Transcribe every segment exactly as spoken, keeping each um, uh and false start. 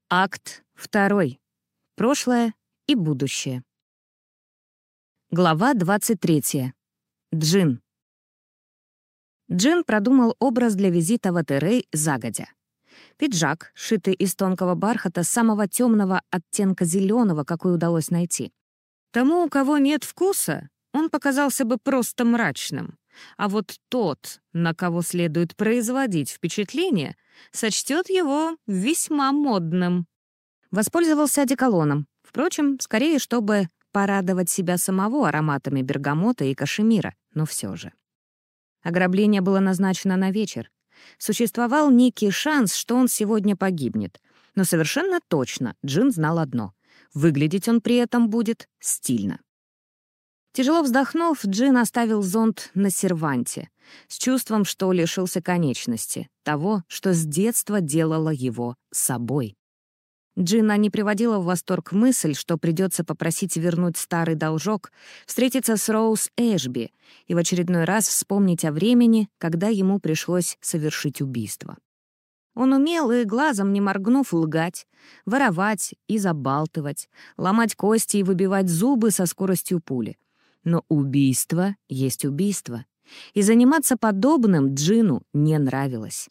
Акт второй. Прошлое и будущее. Глава двадцать третья. Джин. Джин продумал образ для визита в Атерей загодя. Пиджак, сшитый из тонкого бархата самого темного оттенка зеленого, какой удалось найти. Тому, у кого нет вкуса, он показался бы просто мрачным. А вот тот, на кого следует производить впечатление, сочтет его весьма модным. Воспользовался одеколоном. Впрочем, скорее, чтобы порадовать себя самого ароматами бергамота и кашемира, но все же. Ограбление было назначено на вечер. Существовал некий шанс, что он сегодня погибнет. Но совершенно точно Джин знал одно — выглядеть он при этом будет стильно. Тяжело вздохнув, Джин оставил зонт на серванте, с чувством, что лишился конечности, того, что с детства делало его собой. Джина не приводила в восторг мысль, что придется попросить вернуть старый должок, встретиться с Роуз Эшби и в очередной раз вспомнить о времени, когда ему пришлось совершить убийство. Он умел и, глазом не моргнув, лгать, воровать и забалтывать, ломать кости и выбивать зубы со скоростью пули. Но убийство есть убийство, и заниматься подобным Джину не нравилось.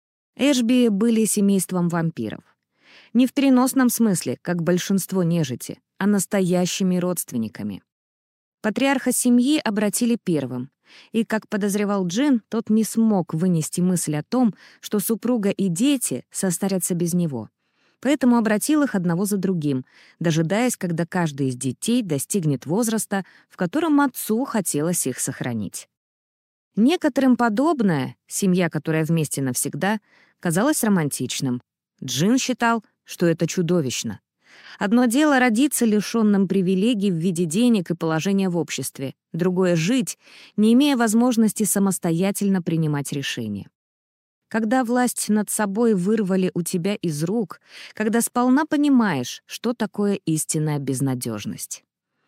Эшби были семейством вампиров. Не в переносном смысле, как большинство нежити, а настоящими родственниками. Патриарха семьи обратили первым, и, как подозревал Джин, тот не смог вынести мысль о том, что супруга и дети состарятся без него. Поэтому обратил их одного за другим, дожидаясь, когда каждый из детей достигнет возраста, в котором отцу хотелось их сохранить. Некоторым подобное, семья, которая вместе навсегда, казалось романтичным. Джин считал, что это чудовищно. Одно дело родиться лишённым привилегий в виде денег и положения в обществе, другое — жить, не имея возможности самостоятельно принимать решения. Когда власть над собой вырвали у тебя из рук, когда сполна понимаешь, что такое истинная безнадежность.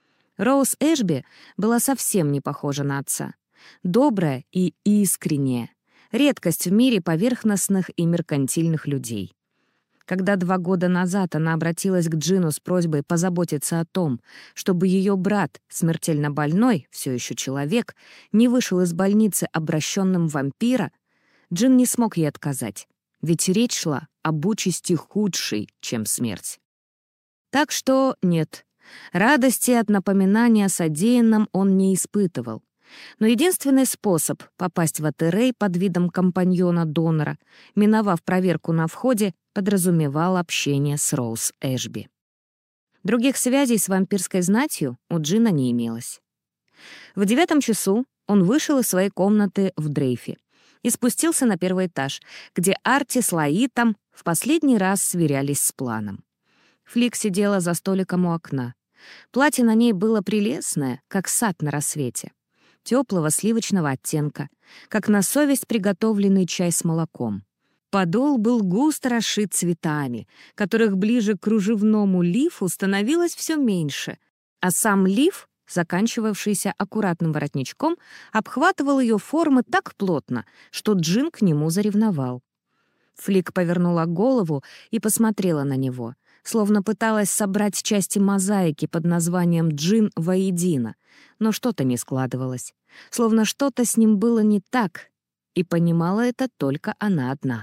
Роуз Эшби была совсем не похожа на отца. Добрая и искренняя. Редкость в мире поверхностных и меркантильных людей. Когда два года назад она обратилась к Джину с просьбой позаботиться о том, чтобы ее брат, смертельно больной, все еще человек, не вышел из больницы обращенным в вампира, Джин не смог ей отказать, ведь речь шла об участи худшей, чем смерть. Так что нет, радости от напоминания о содеянном он не испытывал. Но единственный способ попасть в Атерей под видом компаньона-донора, миновав проверку на входе, подразумевал общение с Роуз Эшби. Других связей с вампирской знатью у Джина не имелось. В девятом часу он вышел из своей комнаты в Дрейфе и спустился на первый этаж, где Арти с Лаитом в последний раз сверялись с планом. Флик сидела за столиком у окна. Платье на ней было прелестное, как сад на рассвете. Теплого сливочного оттенка, как на совесть приготовленный чай с молоком. Подол был густо расшит цветами, которых ближе к кружевному лифу становилось все меньше, а сам лиф, заканчивавшийся аккуратным воротничком, обхватывал ее формы так плотно, что Джин к нему заревновал. Флик повернула голову и посмотрела на него, словно пыталась собрать части мозаики под названием «Джин» воедино, но что-то не складывалось, словно что-то с ним было не так, и понимала это только она одна.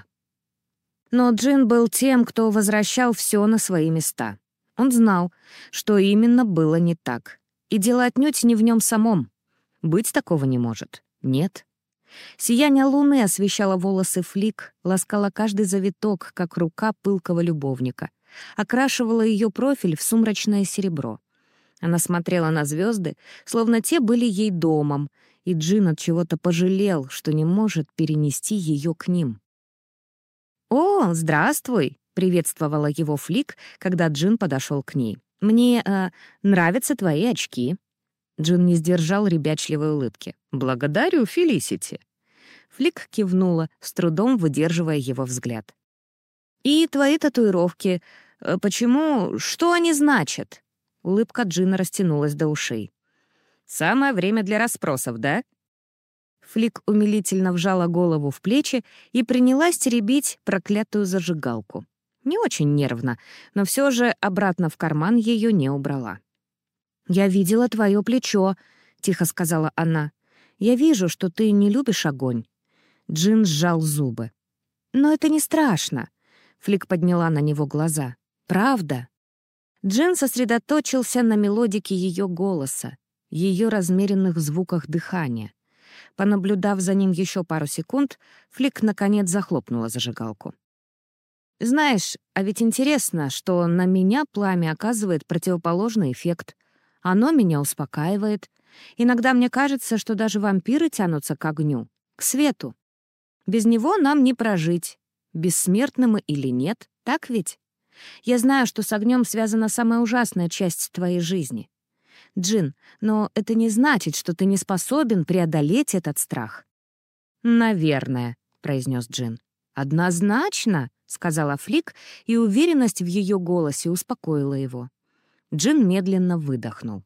Но Джин был тем, кто возвращал все на свои места. Он знал, что именно было не так. И дело отнюдь не в нем самом. Быть такого не может. Нет. Сияние луны освещало волосы Флик, ласкало каждый завиток, как рука пылкого любовника, окрашивало ее профиль в сумрачное серебро. Она смотрела на звезды, словно те были ей домом, и Джин от чего-то пожалел, что не может перенести ее к ним. «О, здравствуй!» — приветствовала его Флик, когда Джин подошел к ней. «Мне э, нравятся твои очки». Джин не сдержал ребячливой улыбки. «Благодарю, Фелисити». Флик кивнула, с трудом выдерживая его взгляд. «И твои татуировки. Почему? Что они значат?» Улыбка Джина растянулась до ушей. «Самое время для расспросов, да?» Флик умилительно вжала голову в плечи и принялась теребить проклятую зажигалку. Не очень нервно, но все же обратно в карман ее не убрала. «Я видела твое плечо», — тихо сказала она. «Я вижу, что ты не любишь огонь». Джин сжал зубы. «Но это не страшно», — Флик подняла на него глаза. «Правда». Джин сосредоточился на мелодике ее голоса, ее размеренных звуках дыхания. Понаблюдав за ним еще пару секунд, Флик наконец захлопнула зажигалку. «Знаешь, а ведь интересно, что на меня пламя оказывает противоположный эффект. Оно меня успокаивает. Иногда мне кажется, что даже вампиры тянутся к огню, к свету. Без него нам не прожить, бессмертны мы или нет, так ведь? Я знаю, что с огнем связана самая ужасная часть твоей жизни. Джин, но это не значит, что ты не способен преодолеть этот страх». «Наверное», — произнес Джин. «Однозначно», — сказала Флик, и уверенность в ее голосе успокоила его. Джин медленно выдохнул.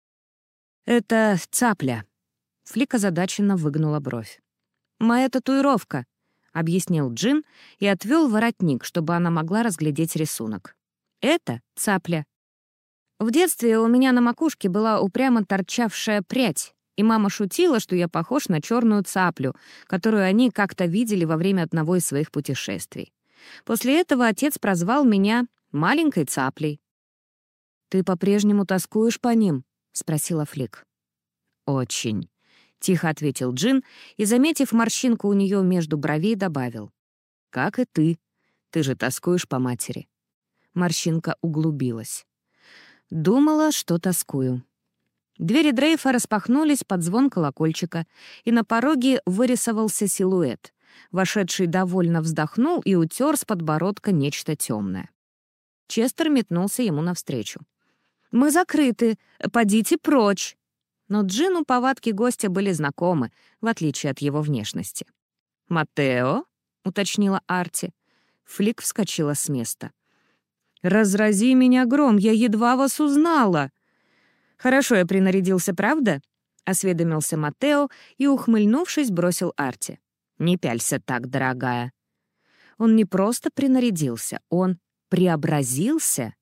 «Это цапля». Флик озадаченно выгнула бровь. «Моя татуировка», — объяснил Джин и отвел воротник, чтобы она могла разглядеть рисунок. «Это цапля. В детстве у меня на макушке была упрямо торчавшая прядь, и мама шутила, что я похож на черную цаплю, которую они как-то видели во время одного из своих путешествий. После этого отец прозвал меня «маленькой цаплей». «Ты по-прежнему тоскуешь по ним?» — спросила Флик. «Очень», — тихо ответил Джин и, заметив морщинку у нее между бровей, добавил. «Как и ты. Ты же тоскуешь по матери». Морщинка углубилась. «Думала, что тоскую». Двери дрейфа распахнулись под звон колокольчика, и на пороге вырисовался силуэт. Вошедший довольно вздохнул и утер с подбородка нечто темное. Честер метнулся ему навстречу. «Мы закрыты. Подите прочь!» Но Джину повадки гостя были знакомы, в отличие от его внешности. «Маттео?» — уточнила Арти. Флик вскочила с места. «Разрази меня гром, я едва вас узнала!» «Хорошо я принарядился, правда?» — осведомился Маттео и, ухмыльнувшись, бросил Арти. «Не пялься так, дорогая». Он не просто принарядился, он преобразился.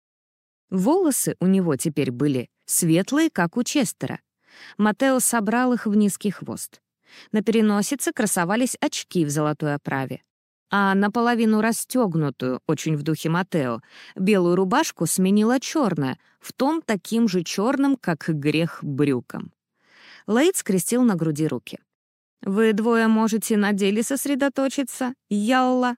Волосы у него теперь были светлые, как у Честера. Маттео собрал их в низкий хвост. На переносице красовались очки в золотой оправе. А наполовину расстегнутую, очень в духе Маттео, белую рубашку сменила черная, в тон таким же черным, как грех, брюкам. Лаид скрестил на груди руки. «Вы двое можете на деле сосредоточиться, ялла?»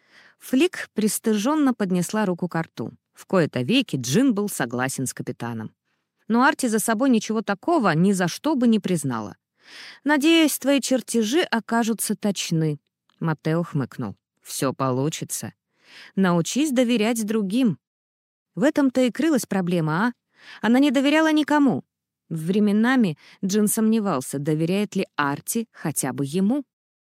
Флик пристыженно поднесла руку к рту. В кои-то веки Джин был согласен с капитаном. Но Арти за собой ничего такого ни за что бы не признала. «Надеюсь, твои чертежи окажутся точны», — Маттео хмыкнул. «Все получится. Научись доверять другим». В этом-то и крылась проблема, а? Она не доверяла никому. Временами Джин сомневался, доверяет ли Арти хотя бы ему.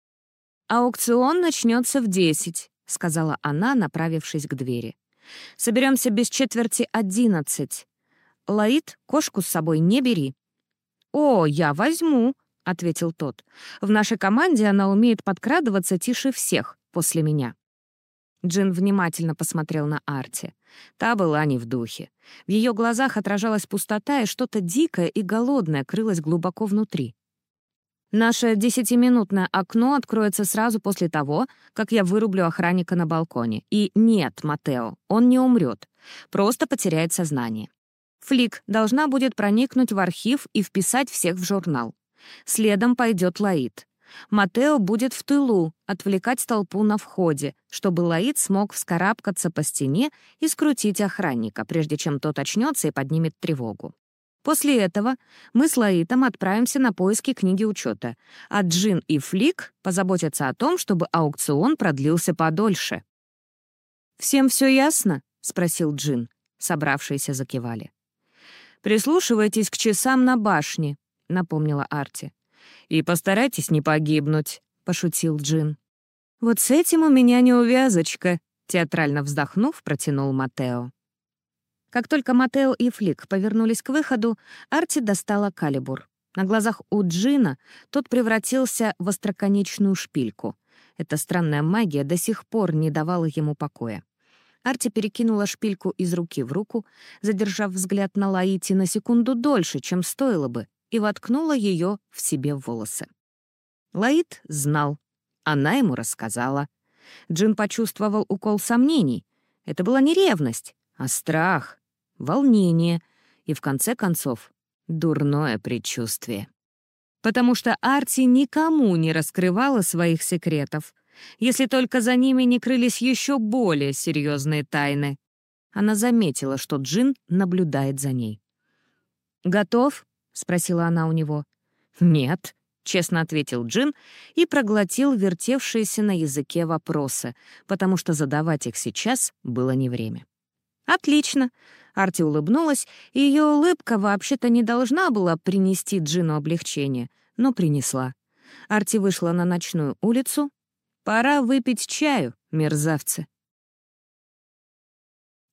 «Аукцион начнется в десять», — сказала она, направившись к двери. «Соберемся без четверти одиннадцать. Лаид, кошку с собой не бери». «О, я возьму», — ответил тот. «В нашей команде она умеет подкрадываться тише всех после меня». Джин внимательно посмотрел на Арти. Та была не в духе. В ее глазах отражалась пустота, и что-то дикое и голодное крылось глубоко внутри. «Наше десятиминутное окно откроется сразу после того, как я вырублю охранника на балконе. И нет, Маттео, он не умрет, просто потеряет сознание. Флик должна будет проникнуть в архив и вписать всех в журнал. Следом пойдет Лаид. Маттео будет в тылу, отвлекать толпу на входе, чтобы Лаид смог вскарабкаться по стене и скрутить охранника, прежде чем тот очнется и поднимет тревогу. После этого мы с Лаидом отправимся на поиски книги учета, а Джин и Флик позаботятся о том, чтобы аукцион продлился подольше. «Всем все ясно?» — спросил Джин. Собравшиеся закивали. «Прислушивайтесь к часам на башне», — напомнила Арти. «И постарайтесь не погибнуть», — пошутил Джин. «Вот с этим у меня неувязочка», — театрально вздохнув, протянул Маттео. Как только Маттео и Флик повернулись к выходу, Арти достала калибур. На глазах у Джина тот превратился в остроконечную шпильку. Эта странная магия до сих пор не давала ему покоя. Арти перекинула шпильку из руки в руку, задержав взгляд на Лаити на секунду дольше, чем стоило бы, и воткнула ее в себе в волосы. Лаит знал. Она ему рассказала. Джин почувствовал укол сомнений. Это была не ревность, а страх, волнение и, в конце концов, дурное предчувствие. Потому что Арти никому не раскрывала своих секретов, если только за ними не крылись еще более серьезные тайны. Она заметила, что Джин наблюдает за ней. «Готов?» — спросила она у него. «Нет», — честно ответил Джин и проглотил вертевшиеся на языке вопросы, потому что задавать их сейчас было не время. «Отлично!» — Арти улыбнулась, и ее улыбка вообще-то не должна была принести Джину облегчение, но принесла. Арти вышла на ночную улицу. «Пора выпить чаю, мерзавцы!»